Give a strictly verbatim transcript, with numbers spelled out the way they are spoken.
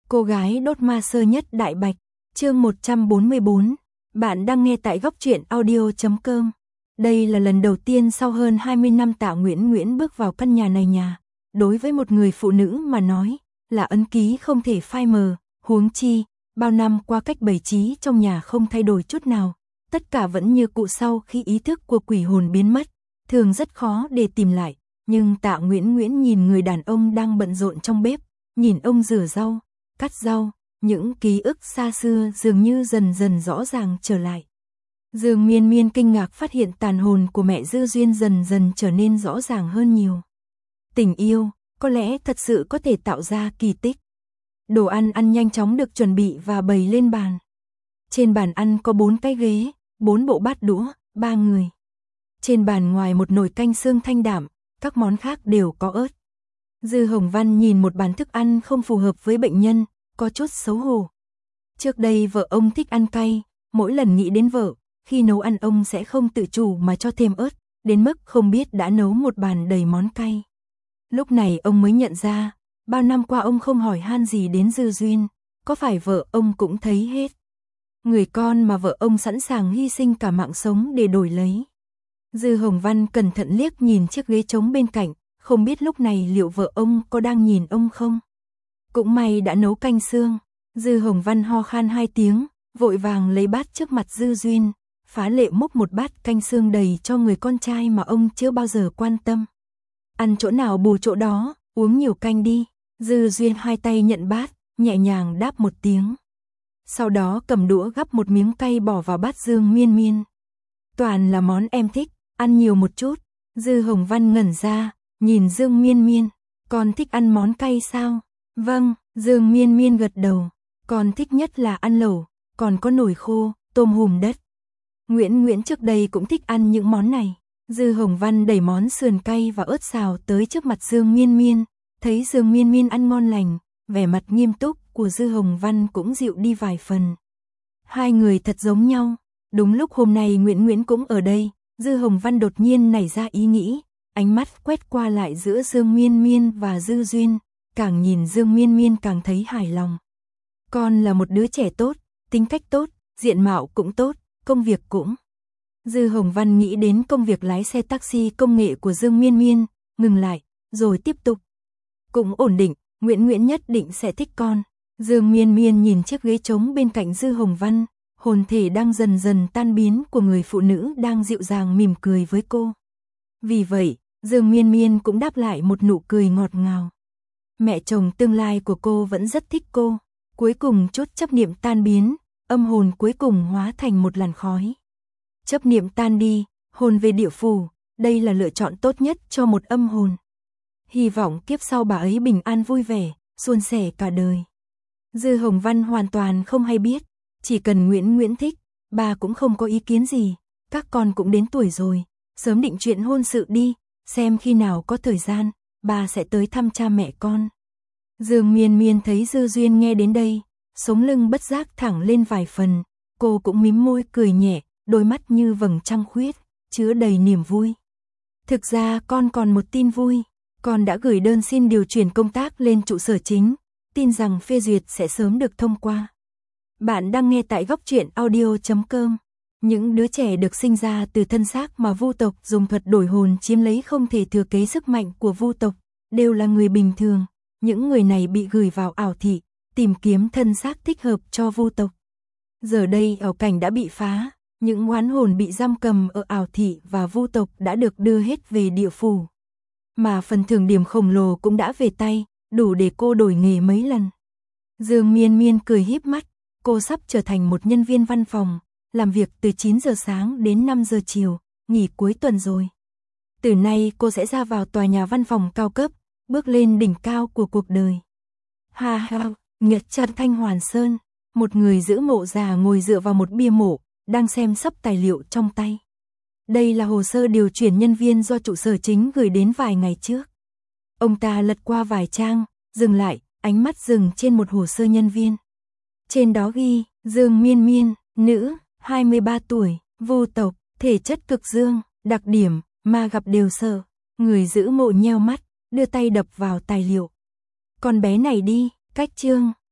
Cô gái đốt ma sơ nhất Đại Bạch, chương một trăm bốn mươi bốn. Bạn đang nghe tại góc truyện audio chấm com. Đây là lần đầu tiên sau hơn hai mươi năm Tạ Nguyễn Nguyễn bước vào căn nhà này nhà. Đối với một người phụ nữ mà nói, là ấn ký không thể phai mờ, huống chi, bao năm qua cách bày trí trong nhà không thay đổi chút nào. Tất cả vẫn như cũ sau khi ý thức của quỷ hồn biến mất, thường rất khó để tìm lại. Nhưng Tạ Nguyễn Nguyễn nhìn người đàn ông đang bận rộn trong bếp, nhìn ông rửa rau, cắt rau, những ký ức xa xưa dường như dần dần rõ ràng trở lại. Dương Miên Miên kinh ngạc phát hiện tàn hồn của mẹ Dư Duyên dần dần trở nên rõ ràng hơn nhiều. Tình yêu, có lẽ thật sự có thể tạo ra kỳ tích. Đồ ăn ăn nhanh chóng được chuẩn bị và bày lên bàn. Trên bàn ăn có bốn cái ghế, bốn bộ bát đũa, ba người. Trên bàn ngoài một nồi canh xương thanh đạm, các món khác đều có ớt. Dư Hồng Văn nhìn một bàn thức ăn không phù hợp với bệnh nhân, có chút xấu hổ. Trước đây vợ ông thích ăn cay, mỗi lần nghĩ đến vợ, khi nấu ăn ông sẽ không tự chủ mà cho thêm ớt, đến mức không biết đã nấu một bàn đầy món cay. Lúc này ông mới nhận ra, bao năm qua ông không hỏi han gì đến Dư Duyên, có phải vợ ông cũng thấy hết. Người con mà vợ ông sẵn sàng hy sinh cả mạng sống để đổi lấy. Dư Hồng Văn cẩn thận liếc nhìn chiếc ghế trống bên cạnh, không biết lúc này liệu vợ ông có đang nhìn ông không. Cũng may đã nấu canh xương. Dư Hồng Văn ho khan hai tiếng, vội vàng lấy bát trước mặt Dư Duyên, phá lệ múc một bát canh xương đầy cho người con trai mà ông chưa bao giờ quan tâm. Ăn chỗ nào bù chỗ đó, uống nhiều canh đi. Dư Duyên hai tay nhận bát, nhẹ nhàng đáp một tiếng. Sau đó cầm đũa gắp một miếng cay bỏ vào bát Dương Miên Miên. Toàn là món em thích, ăn nhiều một chút. Dư Hồng Văn ngẩn ra, nhìn Dương Miên Miên, con thích ăn món cay sao? Vâng, Dương Miên Miên gật đầu, con thích nhất là ăn lẩu, còn có nồi khô, tôm hùm đất. Nguyễn Nguyễn trước đây cũng thích ăn những món này. Dư Hồng Văn đẩy món sườn cay và ớt xào tới trước mặt Dương Miên Miên, thấy Dương Miên Miên ăn ngon lành, vẻ mặt nghiêm túc của Dư Hồng Văn cũng dịu đi vài phần. Hai người thật giống nhau. Đúng lúc hôm nay Nguyễn Nguyễn cũng ở đây, Dư Hồng Văn đột nhiên nảy ra ý nghĩ, ánh mắt quét qua lại giữa Dương Miên Miên và Dư Duyên, càng nhìn Dương Miên Miên càng thấy hài lòng. Con là một đứa trẻ tốt, tính cách tốt, diện mạo cũng tốt, công việc cũng. Dư Hồng Văn nghĩ đến công việc lái xe taxi công nghệ của Dương Miên Miên, ngừng lại, rồi tiếp tục. Cũng ổn định, Nguyễn Nguyễn nhất định sẽ thích con. Dương Miên Miên nhìn chiếc ghế trống bên cạnh Dư Hồng Văn, hồn thể đang dần dần tan biến của người phụ nữ đang dịu dàng mỉm cười với cô. Vì vậy, Dương Miên Miên cũng đáp lại một nụ cười ngọt ngào. Mẹ chồng tương lai của cô vẫn rất thích cô. Cuối cùng chút chấp niệm tan biến, âm hồn cuối cùng hóa thành một làn khói. Chấp niệm tan đi, hồn về địa phủ, đây là lựa chọn tốt nhất cho một âm hồn. Hy vọng kiếp sau bà ấy bình an vui vẻ, suôn sẻ cả đời. Dư Hồng Văn hoàn toàn không hay biết, chỉ cần Nguyễn Nguyễn thích, bà cũng không có ý kiến gì, các con cũng đến tuổi rồi, sớm định chuyện hôn sự đi, xem khi nào có thời gian, bà sẽ tới thăm cha mẹ con. Dương Miên Miên thấy Dư Duyên nghe đến đây, sống lưng bất giác thẳng lên vài phần, cô cũng mím môi cười nhẹ, đôi mắt như vầng trăng khuyết, chứa đầy niềm vui. Thực ra con còn một tin vui, con đã gửi đơn xin điều chuyển công tác lên trụ sở chính, tin rằng phê duyệt sẽ sớm được thông qua. Bạn đang nghe tại góc truyện audio chấm com. Những đứa trẻ được sinh ra từ thân xác mà vu tộc dùng thuật đổi hồn chiếm lấy không thể thừa kế sức mạnh của vu tộc, đều là người bình thường. Những người này bị gửi vào ảo thị, tìm kiếm thân xác thích hợp cho vu tộc. Giờ đây ảo cảnh đã bị phá, những oán hồn bị giam cầm ở ảo thị và vu tộc đã được đưa hết về địa phủ. Mà phần thưởng điểm khổng lồ cũng đã về tay, đủ để cô đổi nghề mấy lần. Dương Miên Miên cười híp mắt, cô sắp trở thành một nhân viên văn phòng, làm việc từ chín giờ sáng đến năm giờ chiều, nghỉ cuối tuần rồi. Từ nay cô sẽ ra vào tòa nhà văn phòng cao cấp, bước lên đỉnh cao của cuộc đời. Ha ha, Nhật Trạch Thanh Hoàn Sơn, một người giữ mộ già ngồi dựa vào một bia mộ, đang xem sấp tài liệu trong tay. Đây là hồ sơ điều chuyển nhân viên do trụ sở chính gửi đến vài ngày trước. Ông ta lật qua vài trang, dừng lại, ánh mắt dừng trên một hồ sơ nhân viên. Trên đó ghi, Dương Miên Miên, nữ, hai mươi ba tuổi, vu tộc, thể chất cực dương, đặc điểm, ma gặp đều sợ. Người giữ mộ nheo mắt, đưa tay đập vào tài liệu. Con bé này đi, cách chương.